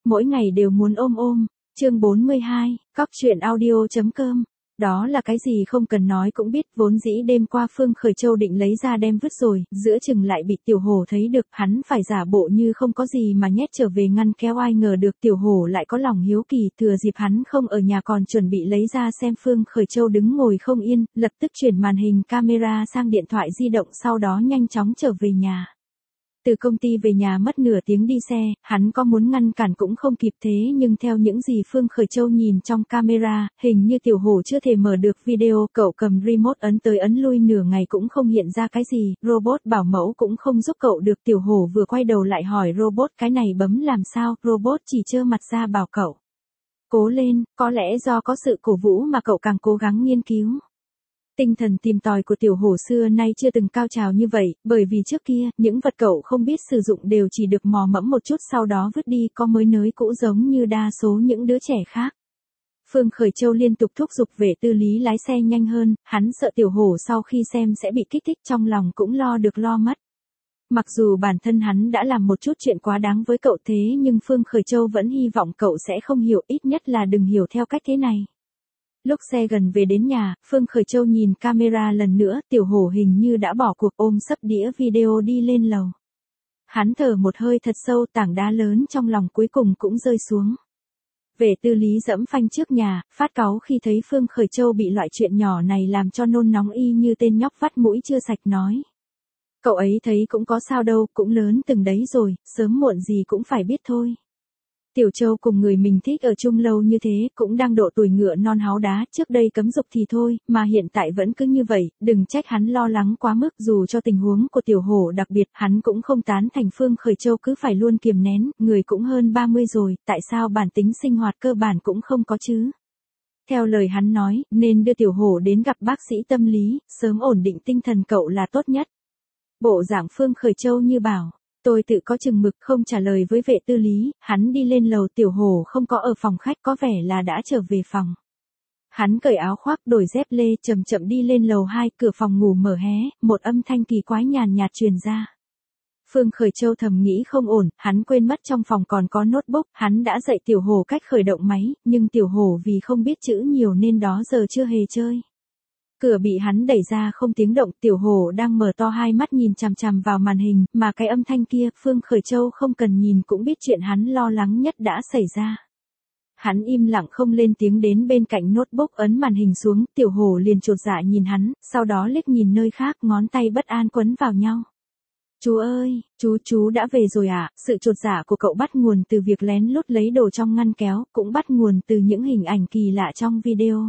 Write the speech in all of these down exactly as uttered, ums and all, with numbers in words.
mỗi ngày đều muốn ôm ôm. Chương bốn mươi hai, cóc truyện audio chấm com. Đó là cái gì không cần nói cũng biết, vốn dĩ đêm qua Phương Khởi Châu định lấy ra đem vứt rồi, giữa chừng lại bị Tiểu Hổ thấy được, hắn phải giả bộ như không có gì mà nhét trở về ngăn kéo, ai ngờ được Tiểu Hổ lại có lòng hiếu kỳ, thừa dịp hắn không ở nhà còn chuẩn bị lấy ra xem. Phương Khởi Châu đứng ngồi không yên, lập tức chuyển màn hình camera sang điện thoại di động, sau đó nhanh chóng trở về nhà. Từ công ty về nhà mất nửa tiếng đi xe, hắn có muốn ngăn cản cũng không kịp, thế nhưng theo những gì Phương Khởi Châu nhìn trong camera, hình như Tiểu Hổ chưa thể mở được video, cậu cầm remote ấn tới ấn lui nửa ngày cũng không hiện ra cái gì, robot bảo mẫu cũng không giúp cậu được. Tiểu Hổ vừa quay đầu lại hỏi robot cái này bấm làm sao, robot chỉ trơ mặt ra bảo cậu cố lên, có lẽ do có sự cổ vũ mà cậu càng cố gắng nghiên cứu. Tinh thần tìm tòi của Tiểu Hổ xưa nay chưa từng cao trào như vậy, bởi vì trước kia, những vật cậu không biết sử dụng đều chỉ được mò mẫm một chút sau đó vứt đi, có mới nới cũ giống như đa số những đứa trẻ khác. Phương Khởi Châu liên tục thúc giục Vệ Tư Lý lái xe nhanh hơn, hắn sợ Tiểu Hổ sau khi xem sẽ bị kích thích, trong lòng cũng lo được lo mất. Mặc dù bản thân hắn đã làm một chút chuyện quá đáng với cậu, thế nhưng Phương Khởi Châu vẫn hy vọng cậu sẽ không hiểu, ít nhất là đừng hiểu theo cách thế này. Lúc xe gần về đến nhà, Phương Khởi Châu nhìn camera lần nữa, Tiểu Hổ hình như đã bỏ cuộc, ôm sấp đĩa video đi lên lầu. Hắn thở một hơi thật sâu, tảng đá lớn trong lòng cuối cùng cũng rơi xuống. Vệ Tư Lý dẫm phanh trước nhà, phát cáu khi thấy Phương Khởi Châu bị loại chuyện nhỏ này làm cho nôn nóng, y như tên nhóc vắt mũi chưa sạch nói. Cậu ấy thấy cũng có sao đâu, cũng lớn từng đấy rồi, sớm muộn gì cũng phải biết thôi. Tiểu Châu cùng người mình thích ở chung lâu như thế, cũng đang độ tuổi ngựa non háu đá, trước đây cấm dục thì thôi, mà hiện tại vẫn cứ như vậy, đừng trách hắn lo lắng quá mức. Dù cho tình huống của Tiểu Hổ đặc biệt, hắn cũng không tán thành Phương Khởi Châu cứ phải luôn kiềm nén, người cũng hơn ba mươi rồi, tại sao bản tính sinh hoạt cơ bản cũng không có chứ. Theo lời hắn nói, nên đưa Tiểu Hổ đến gặp bác sĩ tâm lý, sớm ổn định tinh thần cậu là tốt nhất. Bộ dạng Phương Khởi Châu như bảo. Tôi tự có chừng mực, không trả lời với Vệ Tư Lý, hắn đi lên lầu. Tiểu Hổ không có ở phòng khách, có vẻ là đã trở về phòng. Hắn cởi áo khoác, đổi dép lê, chậm chậm đi lên lầu hai, cửa phòng ngủ mở hé, một âm thanh kỳ quái nhàn nhạt truyền ra. Phương Khởi Châu thầm nghĩ không ổn, hắn quên mất trong phòng còn có notebook, hắn đã dạy Tiểu Hổ cách khởi động máy, nhưng Tiểu Hổ vì không biết chữ nhiều nên đó giờ chưa hề chơi. Cửa bị hắn đẩy ra không tiếng động, Tiểu Hổ đang mở to hai mắt nhìn chằm chằm vào màn hình, mà cái âm thanh kia, Phương Khởi Châu không cần nhìn cũng biết chuyện hắn lo lắng nhất đã xảy ra. Hắn im lặng không lên tiếng đến bên cạnh notebook, ấn màn hình xuống, Tiểu Hổ liền chột dạ nhìn hắn, sau đó liếc nhìn nơi khác, ngón tay bất an quấn vào nhau. Chú ơi, chú chú đã về rồi à? Sự chột dạ của cậu bắt nguồn từ việc lén lút lấy đồ trong ngăn kéo, cũng bắt nguồn từ những hình ảnh kỳ lạ trong video.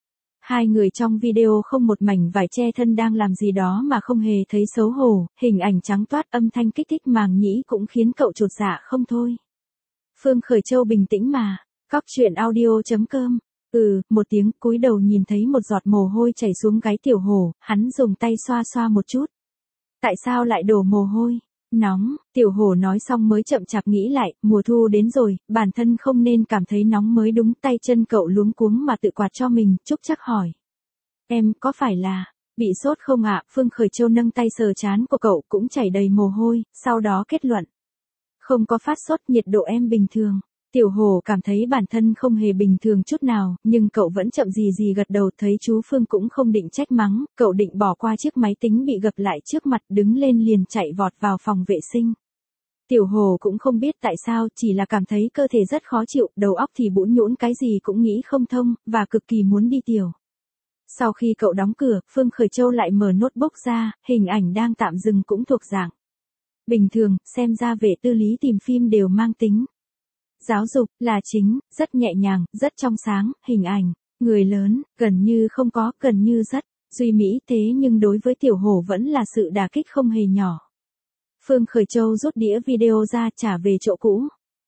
Hai người trong video không một mảnh vải che thân đang làm gì đó mà không hề thấy xấu hổ, hình ảnh trắng toát, âm thanh kích thích màng nhĩ cũng khiến cậu chột dạ không thôi. Phương Khởi Châu bình tĩnh mà, cóc truyện audio chấm com. Ừ, một tiếng, cúi đầu nhìn thấy một giọt mồ hôi chảy xuống gáy Tiểu Hổ, hắn dùng tay xoa xoa một chút. Tại sao lại đổ mồ hôi? Nóng, Tiểu Hổ nói xong mới chậm chạp nghĩ lại, mùa thu đến rồi, bản thân không nên cảm thấy nóng mới đúng. Tay chân cậu luống cuống mà tự quạt cho mình, Trúc Trắc hỏi. Em, có phải là, bị sốt không ạ? Phương Khởi Châu nâng tay sờ trán của cậu, cũng chảy đầy mồ hôi, sau đó kết luận. Không có phát sốt, nhiệt độ em bình thường. Tiểu Hổ cảm thấy bản thân không hề bình thường chút nào, nhưng cậu vẫn chậm gì gì gật đầu. Thấy chú Phương cũng không định trách mắng, cậu định bỏ qua chiếc máy tính bị gập lại trước mặt, đứng lên liền chạy vọt vào phòng vệ sinh. Tiểu Hổ cũng không biết tại sao, chỉ là cảm thấy cơ thể rất khó chịu, đầu óc thì bủn nhũn, cái gì cũng nghĩ không thông, và cực kỳ muốn đi tiểu. Sau khi cậu đóng cửa, Phương Khởi Châu lại mở notebook ra, hình ảnh đang tạm dừng cũng thuộc dạng bình thường, xem ra Vệ Tư Lý tìm phim đều mang tính giáo dục, là chính, rất nhẹ nhàng, rất trong sáng, hình ảnh, người lớn, gần như không có, gần như rất duy mỹ, thế nhưng đối với Tiểu Hổ vẫn là sự đả kích không hề nhỏ. Phương Khởi Châu rút đĩa video ra, trả về chỗ cũ.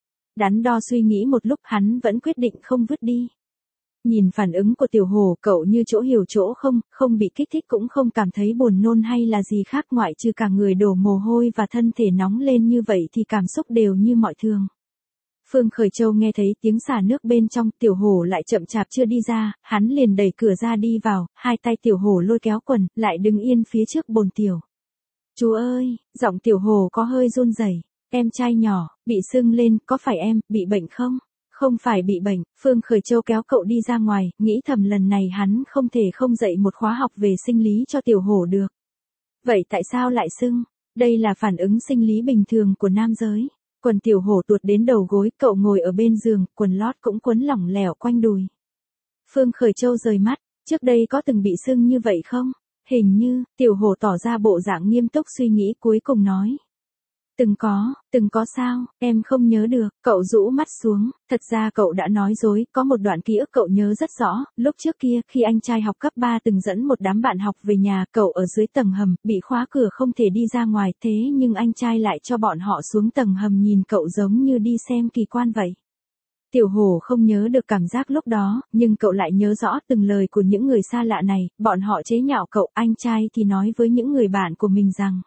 Đắn đo suy nghĩ một lúc, hắn vẫn quyết định không vứt đi. Nhìn phản ứng của Tiểu Hổ, cậu như chỗ hiểu chỗ không, không bị kích thích cũng không cảm thấy buồn nôn hay là gì khác, ngoại trừ cả người đổ mồ hôi và thân thể nóng lên như vậy thì cảm xúc đều như mọi thường. Phương Khởi Châu nghe thấy tiếng xả nước bên trong, Tiểu Hổ lại chậm chạp chưa đi ra, hắn liền đẩy cửa ra đi vào, hai tay Tiểu Hổ lôi kéo quần, lại đứng yên phía trước bồn tiểu. Chú ơi, giọng Tiểu Hổ có hơi run rẩy. Em trai nhỏ, bị sưng lên, có phải em, bị bệnh không? Không phải bị bệnh, Phương Khởi Châu kéo cậu đi ra ngoài, nghĩ thầm lần này hắn không thể không dạy một khóa học về sinh lý cho tiểu hổ được. Vậy tại sao lại sưng? Đây là phản ứng sinh lý bình thường của nam giới. Quần tiểu hổ tuột đến đầu gối, cậu ngồi ở bên giường, quần lót cũng quấn lỏng lẻo quanh đùi. Phương Khởi Châu rời mắt, trước đây có từng bị sưng như vậy không? Hình như, tiểu hổ tỏ ra bộ dạng nghiêm túc suy nghĩ cuối cùng nói. Từng có, từng có sao, em không nhớ được, cậu rũ mắt xuống, thật ra cậu đã nói dối, có một đoạn ký ức cậu nhớ rất rõ, lúc trước kia, khi anh trai học cấp ba từng dẫn một đám bạn học về nhà, cậu ở dưới tầng hầm, bị khóa cửa không thể đi ra ngoài, thế nhưng anh trai lại cho bọn họ xuống tầng hầm nhìn cậu giống như đi xem kỳ quan vậy. Tiểu hổ không nhớ được cảm giác lúc đó, nhưng cậu lại nhớ rõ từng lời của những người xa lạ này, bọn họ chế nhạo cậu, anh trai thì nói với những người bạn của mình rằng.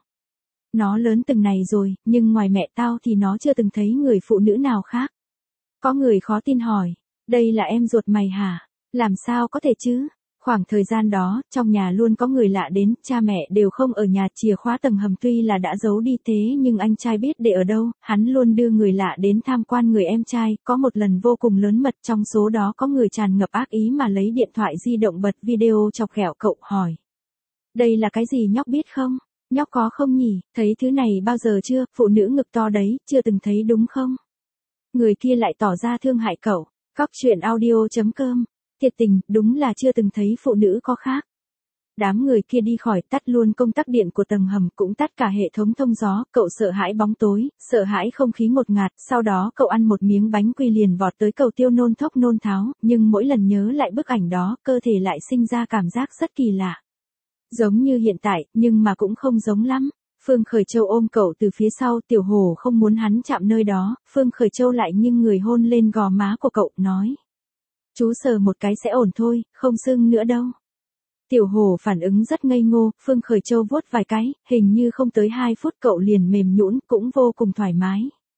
Nó lớn từng này rồi, nhưng ngoài mẹ tao thì nó chưa từng thấy người phụ nữ nào khác. Có người khó tin hỏi, đây là em ruột mày hả? Làm sao có thể chứ? Khoảng thời gian đó, trong nhà luôn có người lạ đến, cha mẹ đều không ở nhà, chìa khóa tầng hầm tuy là đã giấu đi thế nhưng anh trai biết để ở đâu, hắn luôn đưa người lạ đến tham quan người em trai, có một lần vô cùng lớn mật trong số đó có người tràn ngập ác ý mà lấy điện thoại di động bật video chọc ghẹo cậu hỏi. Đây là cái gì nhóc biết không? Nhóc có không nhỉ, thấy thứ này bao giờ chưa, phụ nữ ngực to đấy, chưa từng thấy đúng không? Người kia lại tỏ ra thương hại cậu, Cóc truyện audio chấm com, thiệt tình, đúng là chưa từng thấy phụ nữ có khác. Đám người kia đi khỏi, tắt luôn công tắc điện của tầng hầm, cũng tắt cả hệ thống thông gió, cậu sợ hãi bóng tối, sợ hãi không khí ngột ngạt, sau đó cậu ăn một miếng bánh quy liền vọt tới cầu tiêu nôn thốc nôn tháo, nhưng mỗi lần nhớ lại bức ảnh đó, cơ thể lại sinh ra cảm giác rất kỳ lạ. Giống như hiện tại, nhưng mà cũng không giống lắm. Phương Khởi Châu ôm cậu từ phía sau, tiểu hổ không muốn hắn chạm nơi đó, Phương Khởi Châu lại nghiêng người hôn lên gò má của cậu, nói. Chú sờ một cái sẽ ổn thôi, không sưng nữa đâu. Tiểu hổ phản ứng rất ngây ngô, Phương Khởi Châu vuốt vài cái, hình như không tới hai phút cậu liền mềm nhũn, cũng vô cùng thoải mái.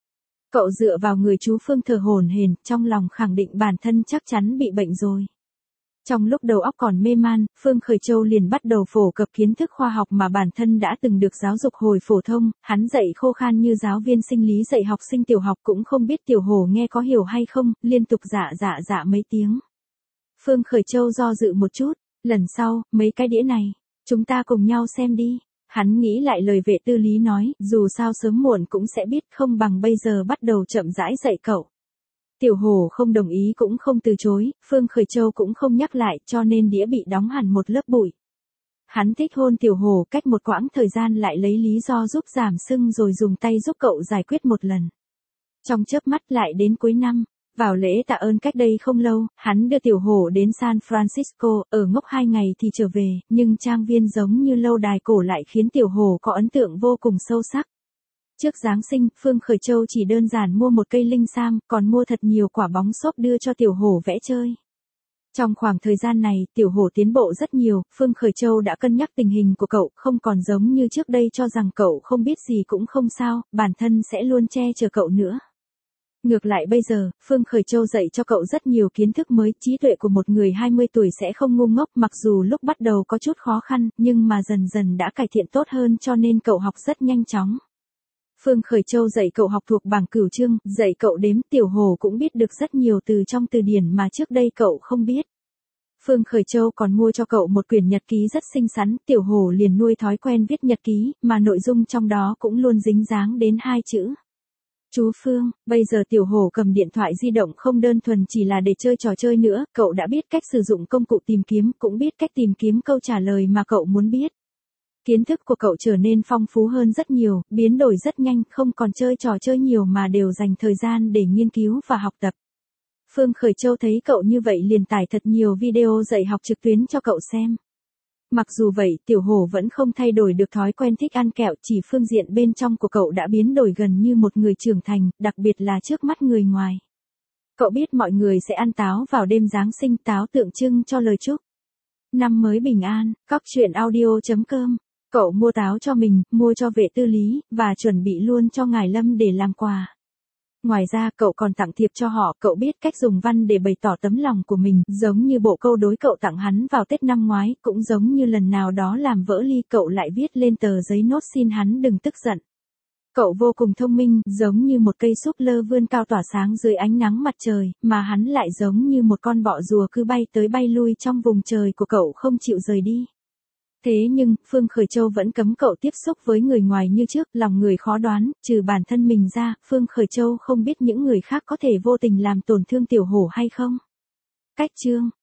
Cậu dựa vào người chú Phương thở hổn hển, trong lòng khẳng định bản thân chắc chắn bị bệnh rồi. Trong lúc đầu óc còn mê man, Phương Khởi Châu liền bắt đầu phổ cập kiến thức khoa học mà bản thân đã từng được giáo dục hồi phổ thông, hắn dạy khô khan như giáo viên sinh lý dạy học sinh tiểu học cũng không biết tiểu hổ nghe có hiểu hay không, liên tục dạ dạ dạ mấy tiếng. Phương Khởi Châu do dự một chút, lần sau, mấy cái đĩa này, chúng ta cùng nhau xem đi. Hắn nghĩ lại lời vệ tư lý nói, dù sao sớm muộn cũng sẽ biết, không bằng bây giờ bắt đầu chậm rãi dạy cậu. Tiểu hổ không đồng ý cũng không từ chối, Phương Khởi Châu cũng không nhắc lại cho nên đĩa bị đóng hẳn một lớp bụi. Hắn thích hôn tiểu hổ, cách một quãng thời gian lại lấy lý do giúp giảm sưng rồi dùng tay giúp cậu giải quyết một lần. Trong chớp mắt lại đến cuối năm, vào lễ tạ ơn cách đây không lâu, hắn đưa tiểu hổ đến San Francisco, ở ngốc hai ngày thì trở về, nhưng trang viên giống như lâu đài cổ lại khiến tiểu hổ có ấn tượng vô cùng sâu sắc. Trước Giáng sinh, Phương Khởi Châu chỉ đơn giản mua một cây linh sam, còn mua thật nhiều quả bóng xốp đưa cho tiểu hổ vẽ chơi. Trong khoảng thời gian này, tiểu hổ tiến bộ rất nhiều, Phương Khởi Châu đã cân nhắc tình hình của cậu, không còn giống như trước đây cho rằng cậu không biết gì cũng không sao, bản thân sẽ luôn che chở cậu nữa. Ngược lại bây giờ, Phương Khởi Châu dạy cho cậu rất nhiều kiến thức mới, trí tuệ của một người hai mươi tuổi sẽ không ngu ngốc, mặc dù lúc bắt đầu có chút khó khăn, nhưng mà dần dần đã cải thiện tốt hơn cho nên cậu học rất nhanh chóng. Phương Khởi Châu dạy cậu học thuộc bảng cửu chương, dạy cậu đếm, tiểu hổ cũng biết được rất nhiều từ trong từ điển mà trước đây cậu không biết. Phương Khởi Châu còn mua cho cậu một quyển nhật ký rất xinh xắn, tiểu hổ liền nuôi thói quen viết nhật ký, mà nội dung trong đó cũng luôn dính dáng đến hai chữ. Chú Phương, bây giờ tiểu hổ cầm điện thoại di động không đơn thuần chỉ là để chơi trò chơi nữa, cậu đã biết cách sử dụng công cụ tìm kiếm, cũng biết cách tìm kiếm câu trả lời mà cậu muốn biết. Kiến thức của cậu trở nên phong phú hơn rất nhiều, biến đổi rất nhanh, không còn chơi trò chơi nhiều mà đều dành thời gian để nghiên cứu và học tập. Phương Khởi Châu thấy cậu như vậy liền tải thật nhiều video dạy học trực tuyến cho cậu xem. Mặc dù vậy, tiểu hổ vẫn không thay đổi được thói quen thích ăn kẹo, chỉ phương diện bên trong của cậu đã biến đổi gần như một người trưởng thành, đặc biệt là trước mắt người ngoài. Cậu biết mọi người sẽ ăn táo vào đêm Giáng sinh, táo tượng trưng cho lời chúc năm mới bình an. Cóc truyện audio chấm com. Cậu mua táo cho mình, mua cho vệ tư lý, và chuẩn bị luôn cho ngài Lâm để làm quà. Ngoài ra cậu còn tặng thiệp cho họ, cậu biết cách dùng văn để bày tỏ tấm lòng của mình, giống như bộ câu đối cậu tặng hắn vào Tết năm ngoái, cũng giống như lần nào đó làm vỡ ly cậu lại viết lên tờ giấy nốt xin hắn đừng tức giận. Cậu vô cùng thông minh, giống như một cây súp lơ vươn cao tỏa sáng dưới ánh nắng mặt trời, mà hắn lại giống như một con bọ rùa cứ bay tới bay lui trong vùng trời của cậu không chịu rời đi. Thế nhưng, Phương Khởi Châu vẫn cấm cậu tiếp xúc với người ngoài như trước, lòng người khó đoán, trừ bản thân mình ra, Phương Khởi Châu không biết những người khác có thể vô tình làm tổn thương tiểu hổ hay không. Cách chương